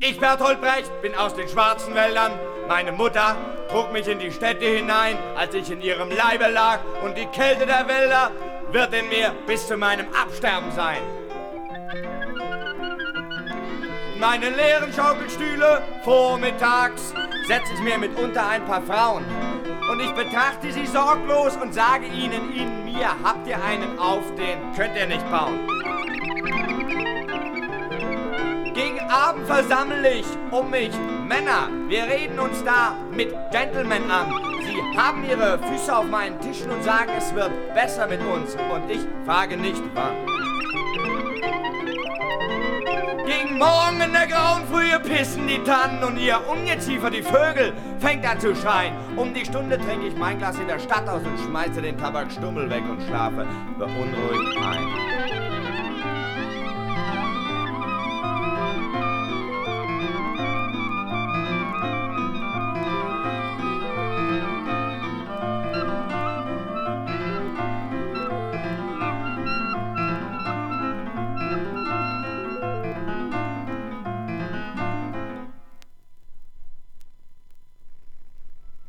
Ich, Bertolt Brecht, bin aus den schwarzen Wäldern. Meine Mutter trug mich in die Städte hinein, als ich in ihrem Leibe lag. Und die Kälte der Wälder wird in mir bis zu meinem Absterben sein. In meine leeren Schaukelstühle vormittags setze ich mir mitunter ein paar Frauen. Und ich betrachte sie sorglos und sage ihnen, in mir habt ihr einen auf, den könnt ihr nicht bauen. Gegen Abend versammle ich um mich Männer. Wir reden uns da mit Gentlemen an. Sie haben ihre Füße auf meinen Tischen und sagen, es wird besser mit uns. Und ich frage nicht, wann. Gegen Morgen in der grauen Frühe pissen die Tannen und ihr Ungeziefer, die Vögel, fängt an zu schreien. Um die Stunde trinke ich mein Glas in der Stadt aus und schmeiße den Tabakstummel weg und schlafe beunruhigt ein.